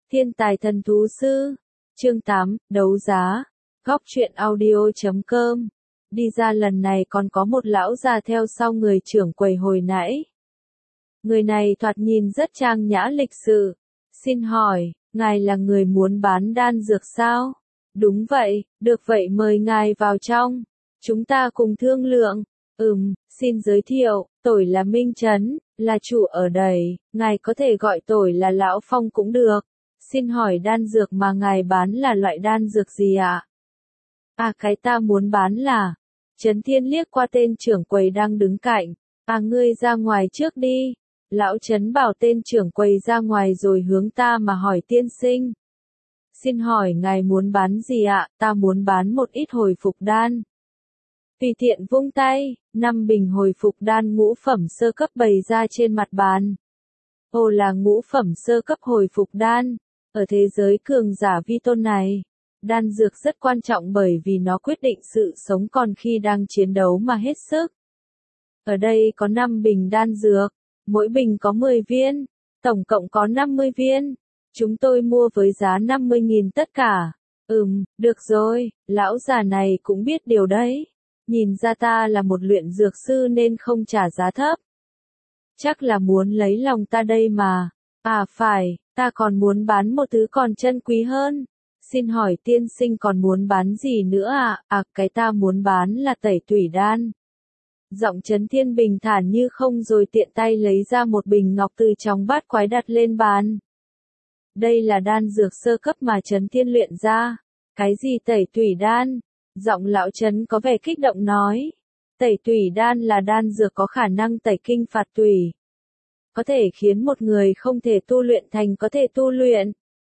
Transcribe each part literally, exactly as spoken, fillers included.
Thiên tài thần thú sư. Chương tám, đấu giá. Góc truyện audio chấm com. Đi ra lần này còn có một lão già theo sau người trưởng quầy hồi nãy. Người này thoạt nhìn rất trang nhã lịch sự. Xin hỏi, ngài là người muốn bán đan dược sao? Đúng vậy, được vậy mời ngài vào trong. Chúng ta cùng thương lượng. Ừm, xin giới thiệu, tôi là Minh Trấn, là chủ ở đây, ngài có thể gọi tôi là Lão Phong cũng được. Xin hỏi đan dược mà ngài bán là loại đan dược gì ạ? À? à cái ta muốn bán là... Trấn Thiên liếc qua tên trưởng quầy đang đứng cạnh. À ngươi ra ngoài trước đi. Lão Trấn bảo tên trưởng quầy ra ngoài rồi hướng ta mà hỏi tiên sinh. Xin hỏi ngài muốn bán gì ạ? À? Ta muốn bán một ít hồi phục đan. Tùy tiện vung tay, năm bình hồi phục đan ngũ phẩm sơ cấp bày ra trên mặt bàn. Ồ là ngũ phẩm sơ cấp hồi phục đan. Ở thế giới cường giả vi tôn này, đan dược rất quan trọng bởi vì nó quyết định sự sống còn khi đang chiến đấu mà hết sức. Ở đây có năm bình đan dược, mỗi bình có mười viên, tổng cộng có năm mươi viên. Chúng tôi mua với giá năm mươi nghìn tất cả. Ừm, được rồi, lão già này cũng biết điều đấy. Nhìn ra ta là một luyện dược sư nên không trả giá thấp. Chắc là muốn lấy lòng ta đây mà. À phải, ta còn muốn bán một thứ còn chân quý hơn. Xin hỏi tiên sinh còn muốn bán gì nữa à? À, cái ta muốn bán là tẩy tủy đan. Giọng Trấn Thiên bình thản như không rồi tiện tay lấy ra một bình ngọc từ trong bát quái đặt lên bàn. Đây là đan dược sơ cấp mà Trấn Thiên luyện ra. Cái gì tẩy tủy đan? Giọng lão Trấn có vẻ kích động nói. Tẩy tủy đan là đan dược có khả năng tẩy kinh phạt tủy. Có thể khiến một người không thể tu luyện thành có thể tu luyện.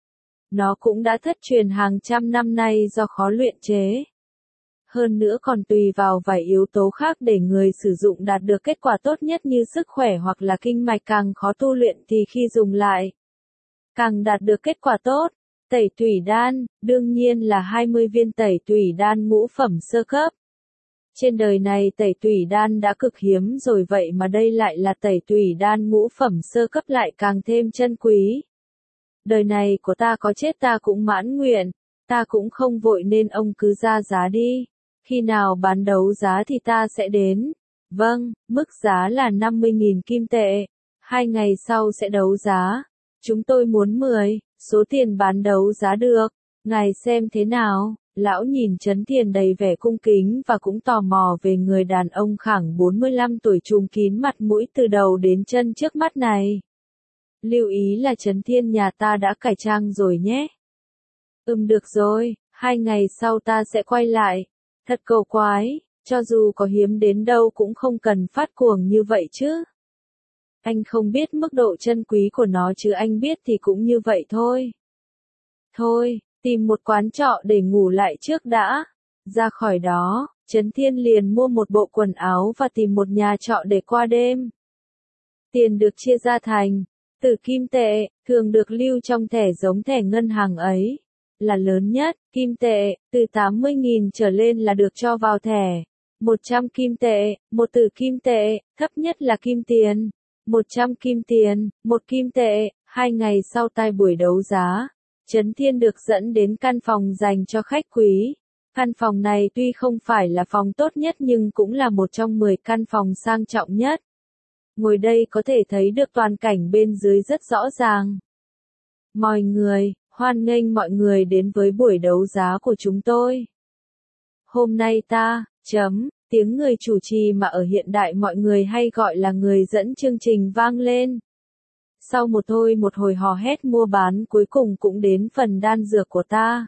Nó cũng đã thất truyền hàng trăm năm nay do khó luyện chế. Hơn nữa còn tùy vào vài yếu tố khác để người sử dụng đạt được kết quả tốt nhất như sức khỏe hoặc là kinh mạch càng khó tu luyện thì khi dùng lại, càng đạt được kết quả tốt. Tẩy tủy đan, đương nhiên là hai mươi viên tẩy tủy đan ngũ phẩm sơ cấp. Trên đời này tẩy tủy đan đã cực hiếm rồi vậy mà đây lại là tẩy tủy đan ngũ phẩm sơ cấp lại càng thêm chân quý. Đời này của ta có chết ta cũng mãn nguyện, ta cũng không vội nên ông cứ ra giá đi. Khi nào bán đấu giá thì ta sẽ đến. Vâng, mức giá là năm mươi nghìn kim tệ. Hai ngày sau sẽ đấu giá. Chúng tôi muốn mười, số tiền bán đấu giá được. Ngài xem thế nào? Lão nhìn Trấn Thiên đầy vẻ cung kính và cũng tò mò về người đàn ông khoảng bốn mươi lăm tuổi trùm kín mặt mũi từ đầu đến chân trước mắt này. Lưu ý là Trấn Thiên nhà ta đã cải trang rồi nhé. Ừm được rồi, hai ngày sau ta sẽ quay lại. Thật cầu quái, cho dù có hiếm đến đâu cũng không cần phát cuồng như vậy chứ. Anh không biết mức độ chân quý của nó chứ anh biết thì cũng như vậy thôi. Thôi, tìm một quán trọ để ngủ lại trước đã. Ra khỏi đó, Trấn Thiên liền mua một bộ quần áo và tìm một nhà trọ để qua đêm. Tiền được chia ra thành từ kim tệ, thường được lưu trong thẻ giống thẻ ngân hàng ấy, là lớn nhất. Kim tệ, từ tám mươi nghìn trở lên là được cho vào thẻ. một trăm kim tệ, một tử kim tệ, thấp nhất là kim tiền. một trăm kim tiền, một kim tệ. Hai ngày sau tai buổi đấu giá, Trấn Thiên được dẫn đến căn phòng dành cho khách quý. Căn phòng này tuy không phải là phòng tốt nhất nhưng cũng là một trong mười căn phòng sang trọng nhất. Ngồi đây có thể thấy được toàn cảnh bên dưới rất rõ ràng. Mọi người, hoan nghênh mọi người đến với buổi đấu giá của chúng tôi. Hôm nay ta, chấm, tiếng người chủ trì mà ở hiện đại mọi người hay gọi là người dẫn chương trình vang lên. Sau một thôi một hồi hò hét mua bán cuối cùng cũng đến phần đan dược của ta.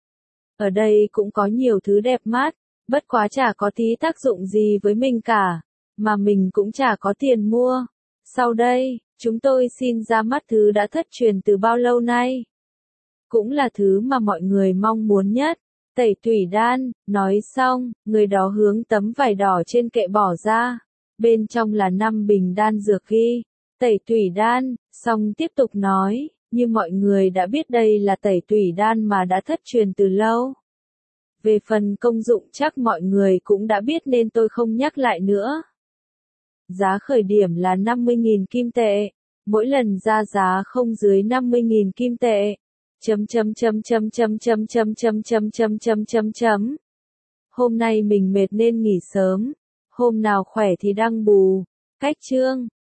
Ở đây cũng có nhiều thứ đẹp mắt, bất quá chả có tí tác dụng gì với mình cả, mà mình cũng chả có tiền mua. Sau đây, chúng tôi xin ra mắt thứ đã thất truyền từ bao lâu nay. Cũng là thứ mà mọi người mong muốn nhất. Tẩy tủy đan. Nói xong, người đó hướng tấm vải đỏ trên kệ bỏ ra. Bên trong là năm bình đan dược ghi tẩy tủy đan. Xong tiếp tục nói, như mọi người đã biết đây là tẩy tủy đan mà đã thất truyền từ lâu. Về phần công dụng chắc mọi người cũng đã biết nên tôi không nhắc lại nữa. Giá khởi điểm là năm mươi nghìn kim tệ. Mỗi lần ra giá không dưới năm mươi nghìn kim tệ. Chấm chấm chấm chấm chấm chấm chấm chấm chấm chấm chấm chấm chấm. Hôm nay mình mệt nên nghỉ sớm, hôm nào khỏe thì đăng bù. Cách chương